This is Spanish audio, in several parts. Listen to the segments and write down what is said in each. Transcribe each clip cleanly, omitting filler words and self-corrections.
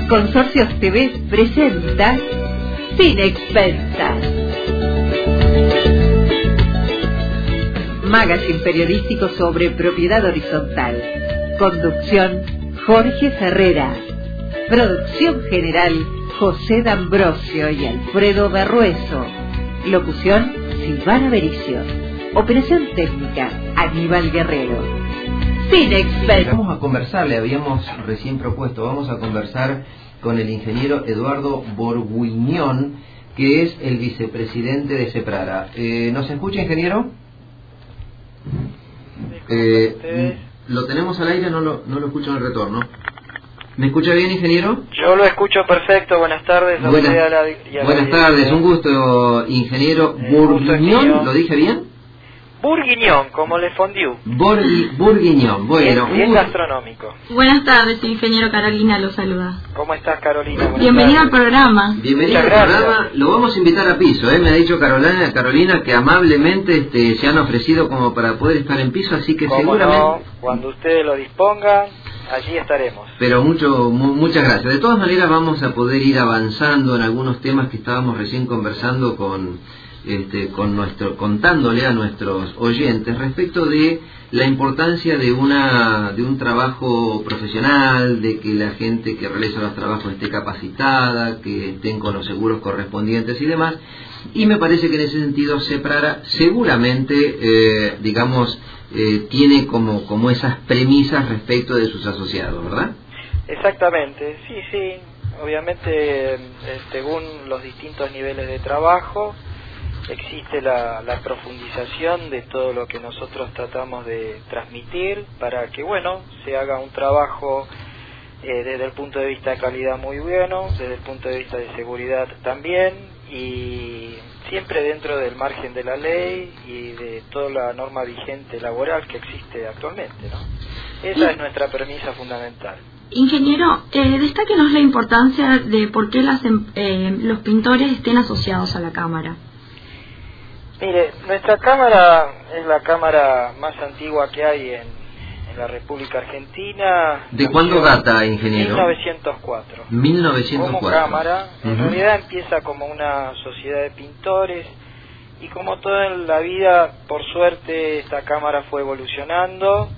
Consorcios TV presenta Sin Expensas. Magazine periodístico sobre propiedad horizontal. Conducción Jorge Ferrera. Producción general José D'Ambrosio y Alfredo Berrueso. Locución Silvana Bericio. Operación técnica Aníbal Guerrero. Sin Expensas. Vamos a conversar, le habíamos recién propuesto, vamos a conversar con el ingeniero Eduardo Borguiñón, que es el vicepresidente de Seprara. ¿Nos escucha, ingeniero? Lo tenemos al aire, no lo escucho en el retorno. ¿Me escucha bien, ingeniero? Yo lo escucho perfecto. Buenas tardes. Buenas tardes, un gusto, ingeniero Borguiñón. ¿Lo dije bien? Bourguignon, como le fondió. Bourguiñón, bueno. Bien gastronómico. Buenas tardes, ingeniero. Carolina lo saluda. ¿Cómo estás, Carolina? Bienvenido al programa. Bienvenido al programa. Lo vamos a invitar a piso, me ha dicho Carolina que amablemente se han ofrecido como para poder estar en piso, así que seguramente... No, cuando ustedes lo dispongan, allí estaremos. Pero muchas gracias. De todas maneras vamos a poder ir avanzando en algunos temas que estábamos recién conversando contándole a nuestros oyentes respecto de la importancia de un trabajo profesional, de que la gente que realiza los trabajos esté capacitada, que estén con los seguros correspondientes y demás. Y me parece que en ese sentido Seprara seguramente, tiene como esas premisas respecto de sus asociados, ¿verdad? Exactamente, sí. Obviamente, según los distintos niveles de trabajo, existe la profundización de todo lo que nosotros tratamos de transmitir para que, se haga un trabajo desde el punto de vista de calidad muy bueno, desde el punto de vista de seguridad también, y siempre dentro del margen de la ley y de toda la norma vigente laboral que existe actualmente, ¿no? Esa es nuestra premisa fundamental. Ingeniero, destáquenos la importancia de por qué los pintores estén asociados a la Cámara. Mire, nuestra cámara es la cámara más antigua que hay en la República Argentina. ¿De cuándo data, ingeniero? 1904. 1904. Como cámara, en realidad empieza como una sociedad de pintores, y como toda la vida, por suerte, esta cámara fue evolucionando.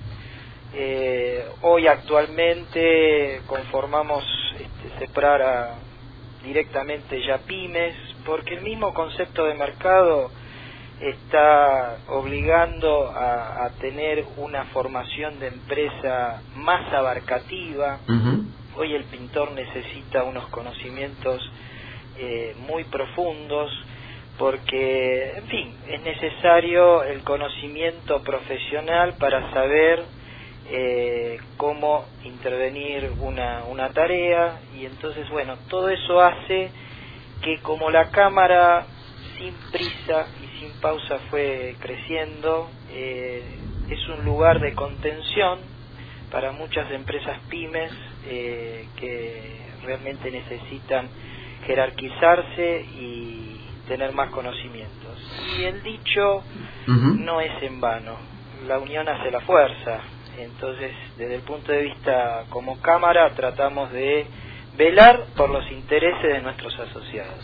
Hoy actualmente conformamos Seprara directamente ya pymes, porque el mismo concepto de mercado está obligando a tener una formación de empresa más abarcativa. Hoy el pintor necesita unos conocimientos muy profundos, porque, en fin, es necesario el conocimiento profesional para saber cómo intervenir una tarea, y entonces, todo eso hace que, como la cámara sin prisa y sin pausa fue creciendo, es un lugar de contención para muchas empresas pymes que realmente necesitan jerarquizarse y tener más conocimientos. Y el dicho no es en vano, la unión hace la fuerza. Entonces, desde el punto de vista como cámara, tratamos de velar por los intereses de nuestros asociados.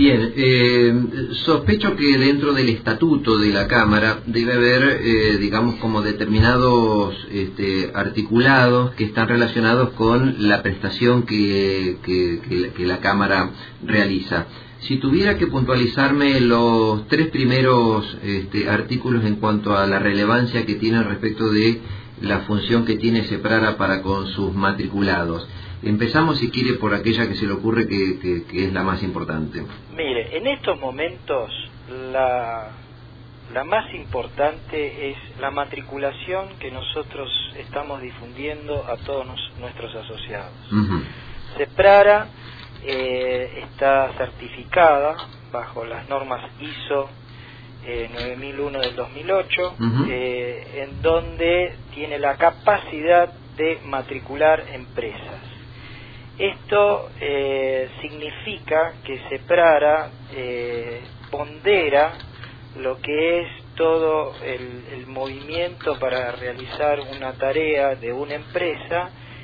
Bien, sospecho que dentro del estatuto de la Cámara debe haber, como determinados articulados que están relacionados con la prestación que la Cámara realiza. Si tuviera que puntualizarme los tres primeros artículos en cuanto a la relevancia que tienen respecto de la función que tiene Seprara para con sus matriculados. Empezamos, si quiere, por aquella que se le ocurre que es la más importante. Mire, en estos momentos la más importante es la matriculación que nosotros estamos difundiendo a todos nuestros asociados. Seprara está certificada bajo las normas ISO 9001 del 2008, en donde tiene la capacidad de matricular empresas. Esto significa que Seprara pondera lo que es todo el movimiento para realizar una tarea de una empresa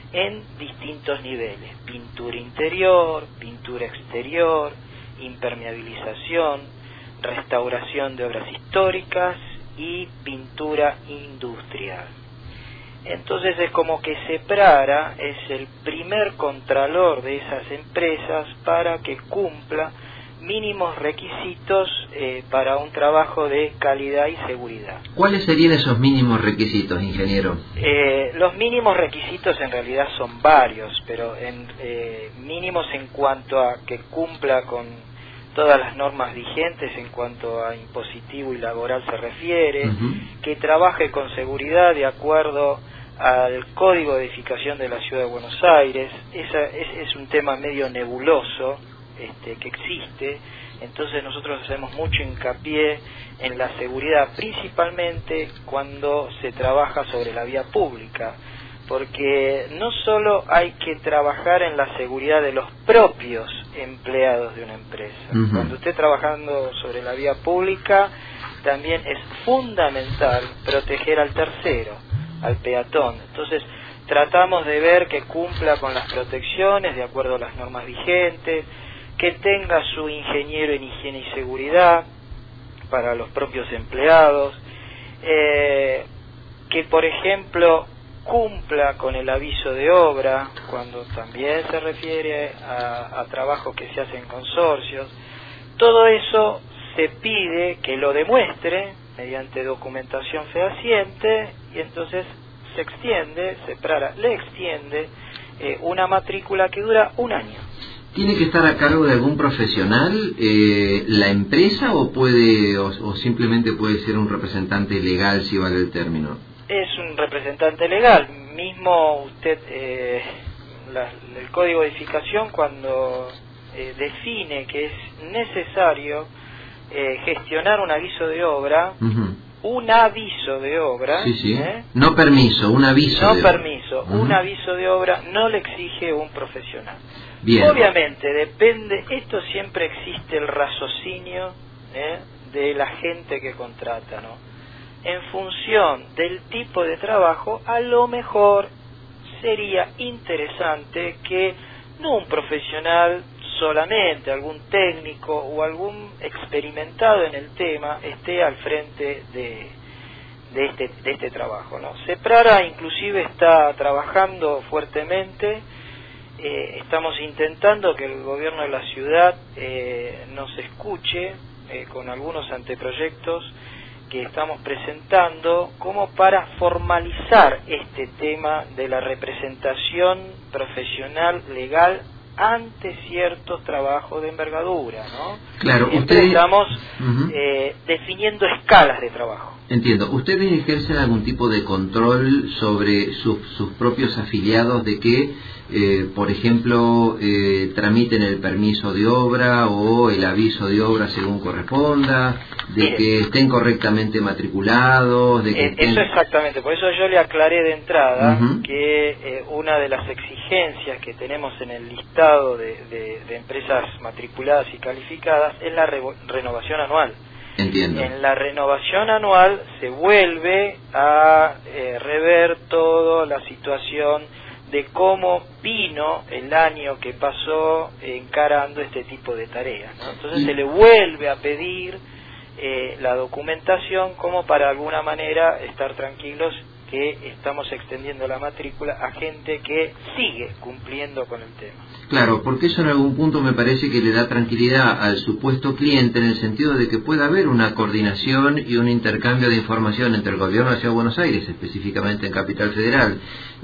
en distintos niveles: pintura interior, pintura exterior, impermeabilización, restauración de obras históricas y pintura industrial. Entonces es como que Seprara es el primer contralor de esas empresas para que cumpla mínimos requisitos para un trabajo de calidad y seguridad. ¿Cuáles serían esos mínimos requisitos, ingeniero? Los mínimos requisitos en realidad son varios, pero mínimos en cuanto a que cumpla con todas las normas vigentes en cuanto a impositivo y laboral se refiere, que trabaje con seguridad de acuerdo al Código de Edificación de la Ciudad de Buenos Aires. Es un tema medio nebuloso que existe, entonces nosotros hacemos mucho hincapié en la seguridad, principalmente cuando se trabaja sobre la vía pública, porque no solo hay que trabajar en la seguridad de los propios empleados de una empresa. Cuando esté trabajando sobre la vía pública, también es fundamental proteger al tercero, al peatón. Entonces tratamos de ver que cumpla con las protecciones de acuerdo a las normas vigentes, que tenga su ingeniero en higiene y seguridad para los propios empleados, que por ejemplo cumpla con el aviso de obra cuando también se refiere a trabajos que se hacen en consorcios. Todo eso se pide que lo demuestre mediante documentación fehaciente, y entonces se extiende, Seprara le extiende una matrícula que dura 1 año. ¿Tiene que estar a cargo de algún profesional la empresa o simplemente puede ser un representante legal, si vale el término? Es un representante legal. Mismo usted, el Código de Edificación, cuando define que es necesario gestionar un aviso de obra, un aviso de obra, no permiso, un aviso de permiso, un aviso de obra no le exige un profesional. Bien. Obviamente depende, esto siempre existe el raciocinio de la gente que contrata, ¿no? En función del tipo de trabajo, a lo mejor sería interesante que no un profesional solamente, algún técnico o algún experimentado en el tema esté al frente de este trabajo, ¿no? Seprara inclusive está trabajando fuertemente. Estamos intentando que el gobierno de la ciudad nos escuche con algunos anteproyectos que estamos presentando como para formalizar este tema de la representación profesional legal ante ciertos trabajos de envergadura, ¿no? Claro, estamos definiendo escalas de trabajo. Entiendo. ¿Ustedes ejercen algún tipo de control sobre sus propios afiliados de que, por ejemplo, tramiten el permiso de obra o el aviso de obra según corresponda, de que estén correctamente matriculados? Eso exactamente. Por eso yo le aclaré de entrada que una de las exigencias que tenemos en el listado de empresas matriculadas y calificadas es la renovación anual. Entiendo. En la renovación anual se vuelve a rever toda la situación de cómo vino el año que pasó encarando este tipo de tareas, ¿no? Entonces se le vuelve a pedir la documentación como para de alguna manera estar tranquilos que estamos extendiendo la matrícula a gente que sigue cumpliendo con el tema. Claro, porque eso en algún punto me parece que le da tranquilidad al supuesto cliente en el sentido de que pueda haber una coordinación y un intercambio de información entre el gobierno de la Ciudad de Buenos Aires, específicamente en Capital Federal,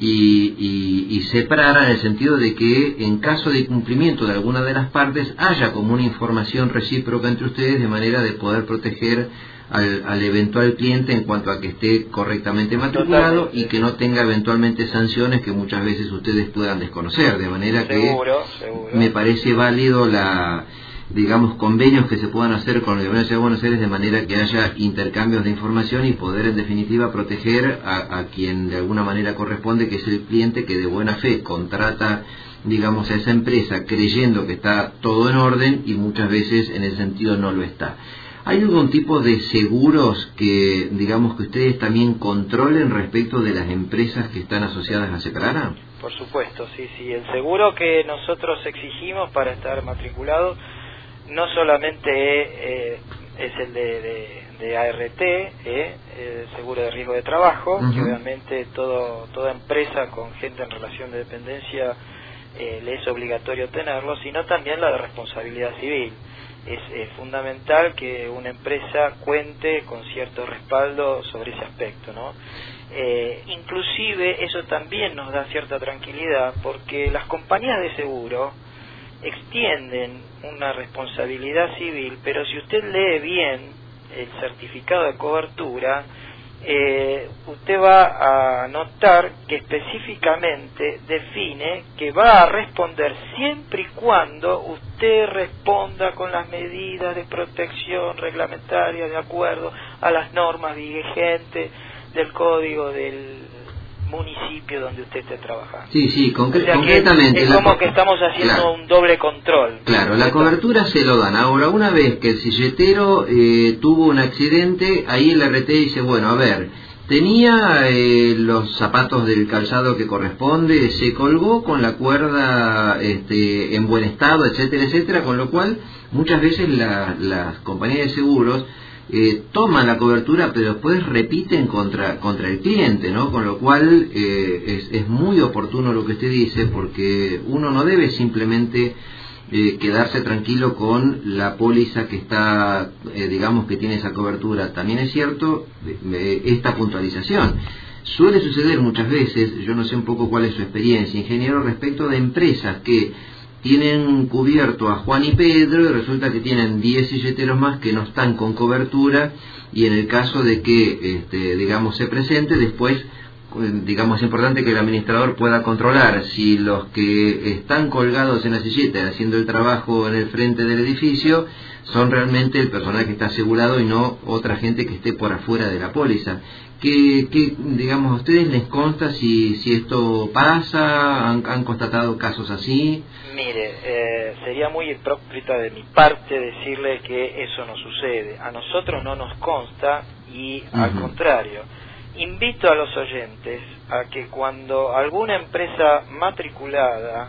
y Seprara, en el sentido de que en caso de cumplimiento de alguna de las partes haya como una información recíproca entre ustedes de manera de poder proteger al eventual cliente en cuanto a que esté correctamente matriculado y que no tenga eventualmente sanciones que muchas veces ustedes puedan desconocer, de manera seguro. Me parece válido convenios que se puedan hacer con el gobierno de la Ciudad de Buenos Aires de manera que haya intercambios de información y poder en definitiva proteger a quien de alguna manera corresponde, que es el cliente que de buena fe contrata a esa empresa creyendo que está todo en orden y muchas veces en ese sentido no lo está. ¿Hay algún tipo de seguros que ustedes también controlen respecto de las empresas que están asociadas a Seprara? por supuesto, sí. El seguro que nosotros exigimos para estar matriculado no solamente es el de ART, el seguro de riesgo de trabajo, que obviamente toda empresa con gente en relación de dependencia le es obligatorio tenerlo, sino también la de responsabilidad civil. Es fundamental que una empresa cuente con cierto respaldo sobre ese aspecto, ¿no? Inclusive eso también nos da cierta tranquilidad, porque las compañías de seguro extienden una responsabilidad civil, pero si usted lee bien el certificado de cobertura, usted va a notar que específicamente define que va a responder siempre y cuando usted responda con las medidas de protección reglamentaria de acuerdo a las normas vigentes del código del municipio donde usted esté trabajando. Sí, o sea concretamente. Es como que estamos haciendo un doble control. Claro, la cobertura se lo dan. Ahora, una vez que el silletero tuvo un accidente, ahí el RT dice, bueno, a ver, tenía los zapatos del calzado que corresponde, se colgó con la cuerda en buen estado, etcétera, etcétera, con lo cual muchas veces las compañías de seguros toman la cobertura, pero después repiten contra el cliente, ¿no? Con lo cual es muy oportuno lo que usted dice, porque uno no debe simplemente quedarse tranquilo con la póliza que está, digamos, que tiene esa cobertura. También es cierto esta puntualización. Suele suceder muchas veces, yo no sé un poco cuál es su experiencia, ingeniero, respecto de empresas que tienen cubierto a Juan y Pedro y resulta que tienen 10 silleteros más que no están con cobertura, y en el caso de que, digamos, se presente, después, digamos, es importante que el administrador pueda controlar si los que están colgados en la silleta haciendo el trabajo en el frente del edificio son realmente el personal que está asegurado y no otra gente que esté por afuera de la póliza. ¿Qué digamos, a ustedes les consta si esto pasa? ¿Han constatado casos así? Mire, sería muy hipócrita de mi parte decirle que eso no sucede. A nosotros no nos consta y al contrario, invito a los oyentes a que cuando alguna empresa matriculada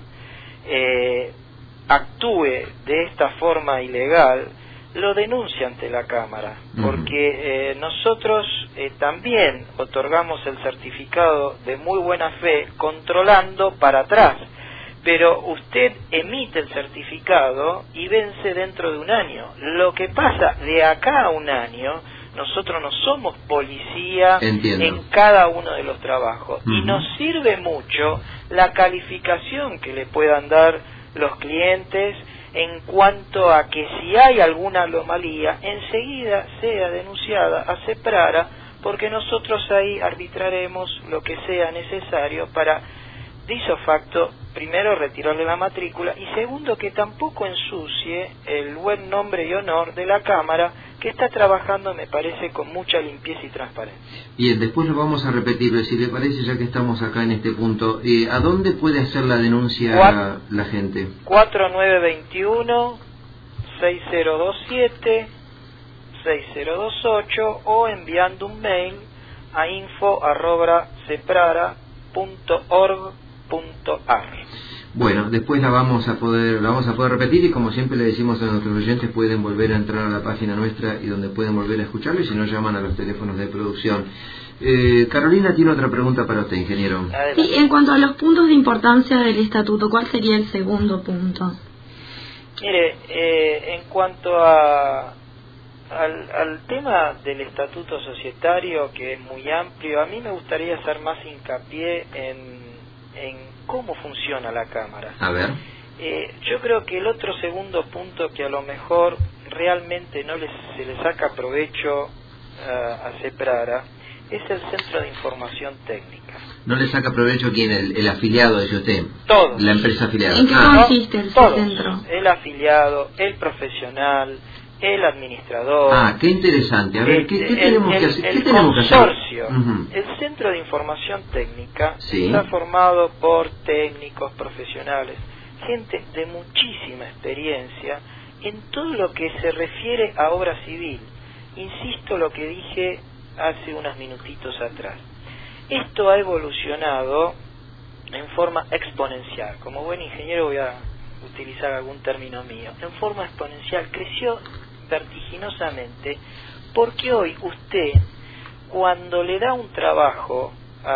actúe de esta forma ilegal, lo denuncia ante la Cámara, porque nosotros también otorgamos el certificado de muy buena fe controlando para atrás, pero usted emite el certificado y vence dentro de un año. Lo que pasa de acá a un año, nosotros no somos policía en cada uno de los trabajos, y nos sirve mucho la calificación que le puedan dar los clientes en cuanto a que si hay alguna anomalía, enseguida sea denunciada a CEPRARA, porque nosotros ahí arbitraremos lo que sea necesario para, de ipso facto, primero retirarle la matrícula y segundo que tampoco ensucie el buen nombre y honor de la Cámara, que está trabajando, me parece, con mucha limpieza y transparencia. Bien, después lo vamos a repetir, si le parece, ya que estamos acá en este punto. ¿A dónde puede hacer la denuncia la gente? 4921-6027, 6028 o enviando un mail a info@ceprara.org.ar. Bueno, después la vamos a poder repetir, y como siempre le decimos a nuestros oyentes, pueden volver a entrar a la página nuestra y donde pueden volver a escucharlo, y si no, llaman a los teléfonos de producción. Carolina tiene otra pregunta para usted, ingeniero. Sí, en cuanto a los puntos de importancia del estatuto, ¿cuál sería el segundo punto? Mire, en cuanto al tema del estatuto societario, que es muy amplio, a mí me gustaría hacer más hincapié en cómo funciona la Cámara. A ver. Yo creo que el otro segundo punto que a lo mejor realmente se le saca provecho a CEPRARA es el Centro de Información Técnica. ¿No le saca provecho quién? El afiliado, dice usted. Todos. La empresa afiliada. ¿En qué consiste el todos. centro? El afiliado, el profesional, el administrador. Qué interesante. A ver, ¿qué tenemos que hacer? El consorcio. El Centro de Información Técnica está formado por técnicos, profesionales, gente de muchísima experiencia en todo lo que se refiere a obra civil. Insisto lo que dije hace unos minutitos atrás. Esto ha evolucionado en forma exponencial. Como buen ingeniero voy a utilizar algún término mío. En forma exponencial creció vertiginosamente, porque hoy usted, cuando le da un trabajo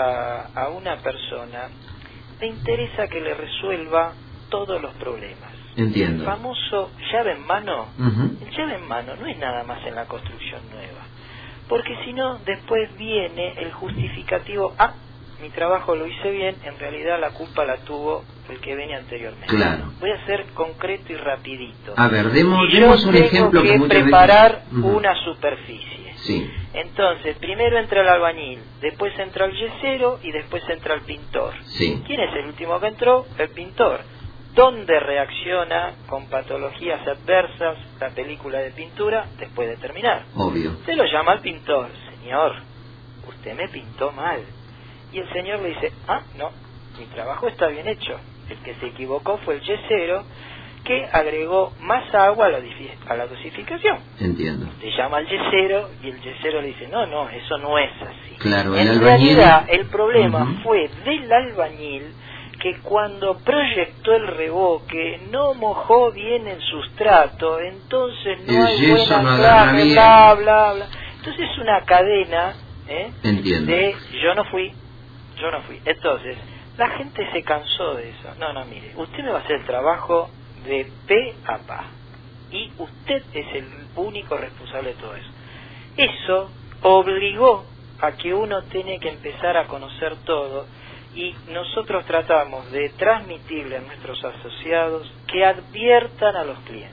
a una persona, le interesa que le resuelva todos los problemas. Entiendo. El famoso llave en mano, Uh-huh. el llave en mano no es nada más en la construcción nueva, porque si no, después viene el justificativo: mi trabajo lo hice bien, en realidad la culpa la tuvo el que venía anteriormente. Claro. Voy a ser concreto y rapidito. A ver, demos un tengo ejemplo que muchas preparar veces... Uh-huh. una superficie. Sí. Entonces, primero entra el albañil, después entra el yesero y después entra el pintor. Sí. ¿Quién es el último que entró? El pintor. ¿Dónde reacciona con patologías adversas la película de pintura después de terminar? Obvio. Se lo llama al pintor: señor, usted me pintó mal. Y el señor le dice: no, mi trabajo está bien hecho. El que se equivocó fue el yesero, que agregó más agua a la dosificación. Entiendo. Le llama al yesero y el yesero le dice: no, eso no es así. Claro, en el albañil... realidad el problema Uh-huh. fue del albañil, que cuando proyectó el revoque no mojó bien el sustrato, entonces no El hay yeso buen no agarra anclaje, bien. bla, bla, bla. Entonces es una cadena Entiendo. de yo no fui. Entonces la gente se cansó de eso. No, mire, usted me va a hacer el trabajo de pe a pa, y usted es el único responsable de todo eso. Eso obligó a que uno tiene que empezar a conocer todo, y nosotros tratamos de transmitirle a nuestros asociados que adviertan a los clientes,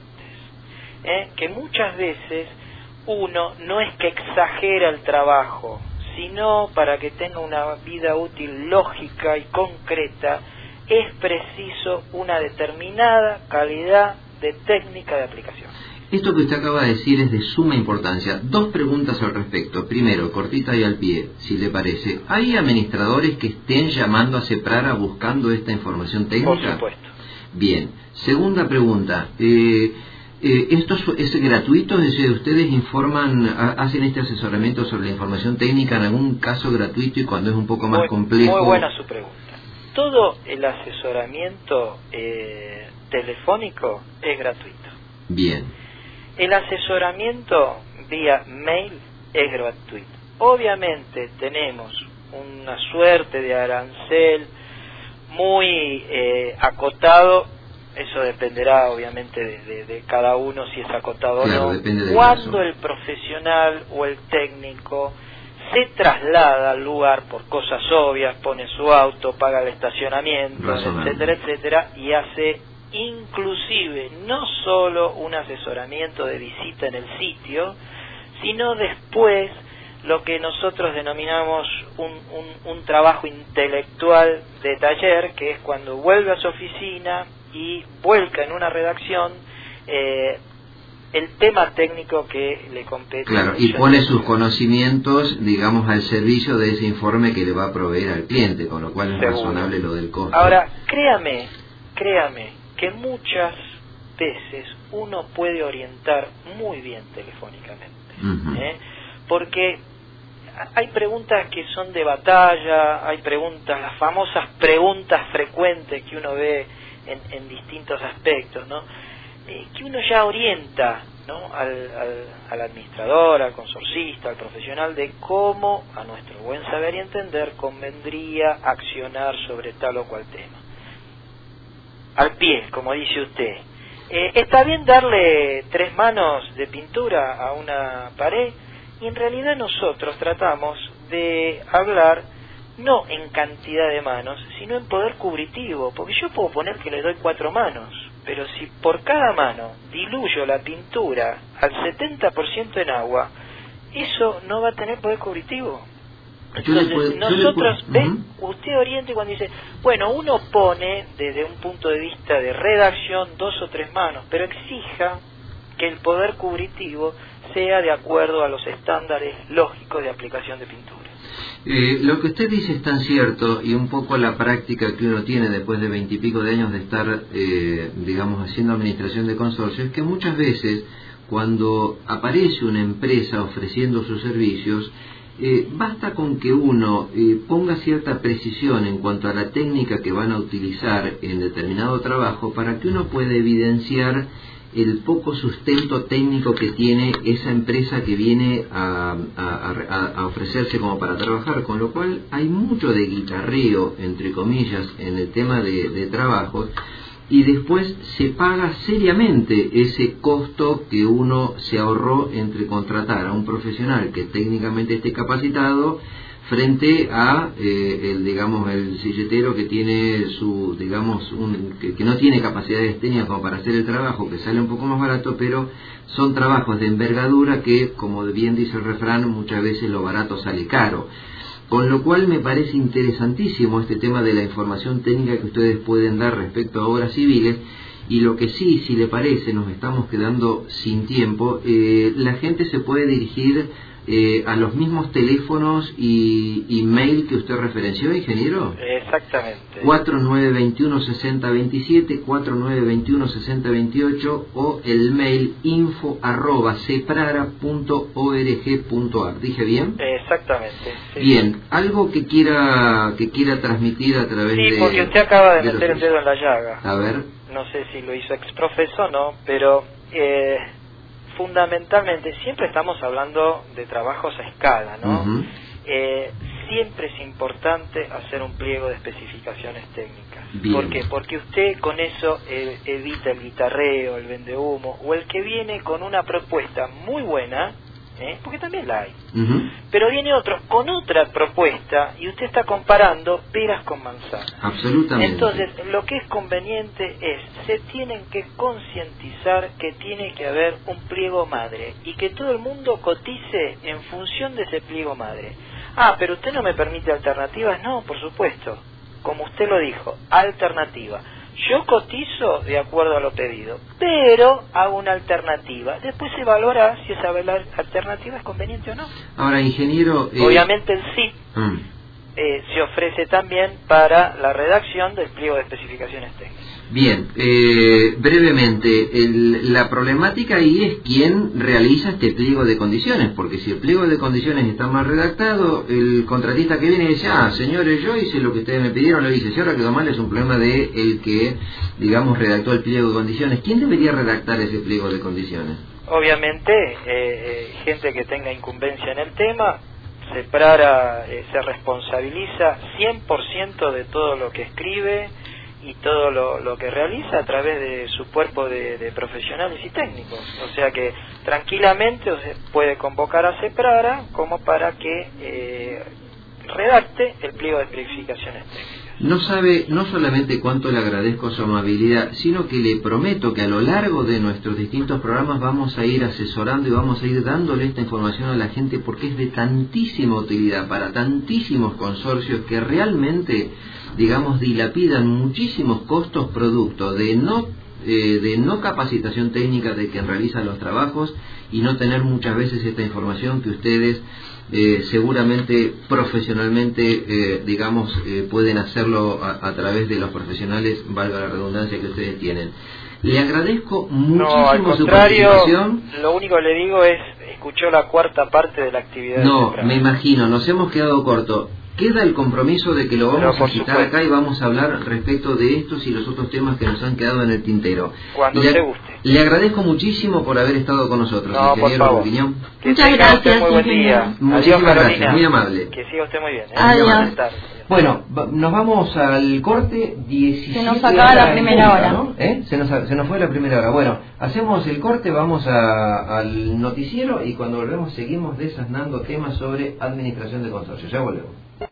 que muchas veces uno no es que exagera el trabajo, sino para que tenga una vida útil lógica y concreta, es preciso una determinada calidad de técnica de aplicación. Esto que usted acaba de decir es de suma importancia. Dos preguntas al respecto. Primero, cortita y al pie, si le parece. ¿Hay administradores que estén llamando a Seprara buscando esta información técnica? Por supuesto. Bien. Segunda pregunta. ¿Esto es gratuito? Es decir, ¿ustedes hacen este asesoramiento sobre la información técnica en algún caso gratuito y cuando es un poco más complejo? Muy buena su pregunta. Todo el asesoramiento telefónico es gratuito. Bien. El asesoramiento vía mail es gratuito. Obviamente tenemos una suerte de arancel muy acotado. Eso dependerá obviamente de cada uno, si es acotado claro, o no. Depende del Cuando caso. el profesional o el técnico se traslada al lugar por cosas obvias, pone su auto, paga el estacionamiento, etcétera, y hace inclusive no solo un asesoramiento de visita en el sitio, sino después lo que nosotros denominamos un trabajo intelectual de taller, que es cuando vuelve a su oficina y vuelca en una redacción el tema técnico que le compete. Claro, y pone sus conocimientos, digamos, al servicio de ese informe que le va a proveer al cliente, con lo cual es razonable lo del costo. Ahora, créame que muchas veces uno puede orientar muy bien telefónicamente, Uh-huh. porque hay preguntas que son de batalla, hay preguntas, las famosas preguntas frecuentes que uno ve en distintos aspectos, ¿no? Que uno ya orienta, ¿no? al administrador, al consorcista, al profesional, de cómo, a nuestro buen saber y entender, convendría accionar sobre tal o cual tema. Al pie, como dice usted. ¿Está bien darle 3 manos de pintura a una pared? Y en realidad nosotros tratamos de hablar no en cantidad de manos, sino en poder cubritivo, porque yo puedo poner que le doy 4 manos, pero si por cada mano diluyo la pintura al 70% en agua, eso no va a tener poder cubritivo. Entonces, nosotros, usted oriente cuando dice, bueno, uno pone desde un punto de vista de redacción 2 o 3 manos, pero exija que el poder cubritivo sea de acuerdo a los estándares lógicos de aplicación de pintura. Lo que usted dice es tan cierto, y un poco la práctica que uno tiene después de 20 y pico de años de estar, digamos, haciendo administración de consorcios, es que muchas veces cuando aparece una empresa ofreciendo sus servicios, Basta con que uno ponga cierta precisión en cuanto a la técnica que van a utilizar en determinado trabajo para que uno pueda evidenciar el poco sustento técnico que tiene esa empresa que viene a ofrecerse como para trabajar, con lo cual hay mucho de guitarreo, entre comillas, en el tema de trabajos, y después se paga seriamente ese costo que uno se ahorró entre contratar a un profesional que técnicamente esté capacitado frente a el silletero que tiene su, que no tiene capacidades técnicas como para hacer el trabajo, que sale un poco más barato, pero son trabajos de envergadura que, como bien dice el refrán, muchas veces lo barato sale caro. Con lo cual me parece interesantísimo este tema de la información técnica que ustedes pueden dar respecto a obras civiles, y lo que sí, si le parece, nos estamos quedando sin tiempo, la gente se puede dirigir a los mismos teléfonos y mail que usted referenció, ingeniero. Exactamente. 4921-6027, 4921-6028 o el mail info@ceprara.org.ar. ¿Dije bien? Exactamente. Sí. Bien, algo que quiera transmitir a través de... Sí, porque usted acaba de meter el dedo en la llaga. A ver. No sé si lo hizo exprofeso o no, pero fundamentalmente siempre estamos hablando de trabajos a escala, ¿no? Uh-huh. Siempre es importante hacer un pliego de especificaciones técnicas. Bien. ¿Por qué? Porque usted con eso evita el guitarreo, el vendehumo, o el que viene con una propuesta muy buena, porque también la hay, Uh-huh. pero viene otro con otra propuesta y usted está comparando peras con manzanas. Absolutamente. Entonces, lo que es conveniente es, se tienen que concientizar que tiene que haber un pliego madre y que todo el mundo cotice en función de ese pliego madre. Ah, pero usted no me permite alternativas. No, por supuesto, como usted lo dijo, alternativa. Yo cotizo de acuerdo a lo pedido, pero hago una alternativa. Después se valora si esa alternativa es conveniente o no. Ahora, ingeniero... Obviamente el sí se ofrece también para la redacción del pliego de especificaciones técnicas. Bien, brevemente, la problemática ahí es quién realiza este pliego de condiciones, porque si el pliego de condiciones está mal redactado, el contratista que viene dice, señores, yo hice lo que ustedes me pidieron, lo hice, si ahora quedó mal es un problema de el que, redactó el pliego de condiciones. ¿Quién debería redactar ese pliego de condiciones? Obviamente, gente que tenga incumbencia en el tema. Ceprara se responsabiliza 100% de todo lo que escribe y todo lo que realiza a través de su cuerpo de profesionales y técnicos. O sea que tranquilamente se puede convocar a Ceprara como para que redacte el pliego de especificaciones técnicas. No sabe, no solamente cuánto le agradezco su amabilidad, sino que le prometo que a lo largo de nuestros distintos programas vamos a ir asesorando y vamos a ir dándole esta información a la gente, porque es de tantísima utilidad para tantísimos consorcios que realmente, dilapidan muchísimos costos producto de no capacitación técnica de quien realiza los trabajos y no tener muchas veces esta información que ustedes seguramente profesionalmente pueden hacerlo a través de los profesionales, valga la redundancia, que ustedes tienen. Le agradezco muchísimo su participación. Lo único que le digo es, escuchó la cuarta parte de la actividad. No, me imagino, nos hemos quedado corto. Queda el compromiso de que lo vamos a citar acá y vamos a hablar respecto de estos y los otros temas que nos han quedado en el tintero. Cuando usted guste. Le agradezco muchísimo por haber estado con nosotros, no, ingeniero Burguiñón. Muchas gracias, muy buen día. Muchísimas Adiós, gracias, muy amable. Que siga usted muy bien. Adiós. Bueno, nos vamos al corte 17. Se nos acaba la primera hora, ¿no? Se nos fue la primera hora. Bueno, hacemos el corte, vamos al noticiero y cuando volvemos seguimos desasnando temas sobre administración de consorcios. Ya volvemos.